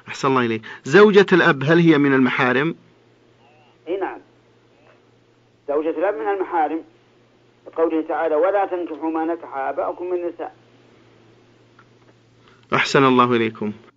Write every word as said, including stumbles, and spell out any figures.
أحسن الله إليك. زوجة الأب هل هي من المحارم؟ اي نعم، زوجة الأب من المحارم، قوله تعالى ولا تنكحوا ما نكح آباؤكم من النساء. أحسن الله إليكم.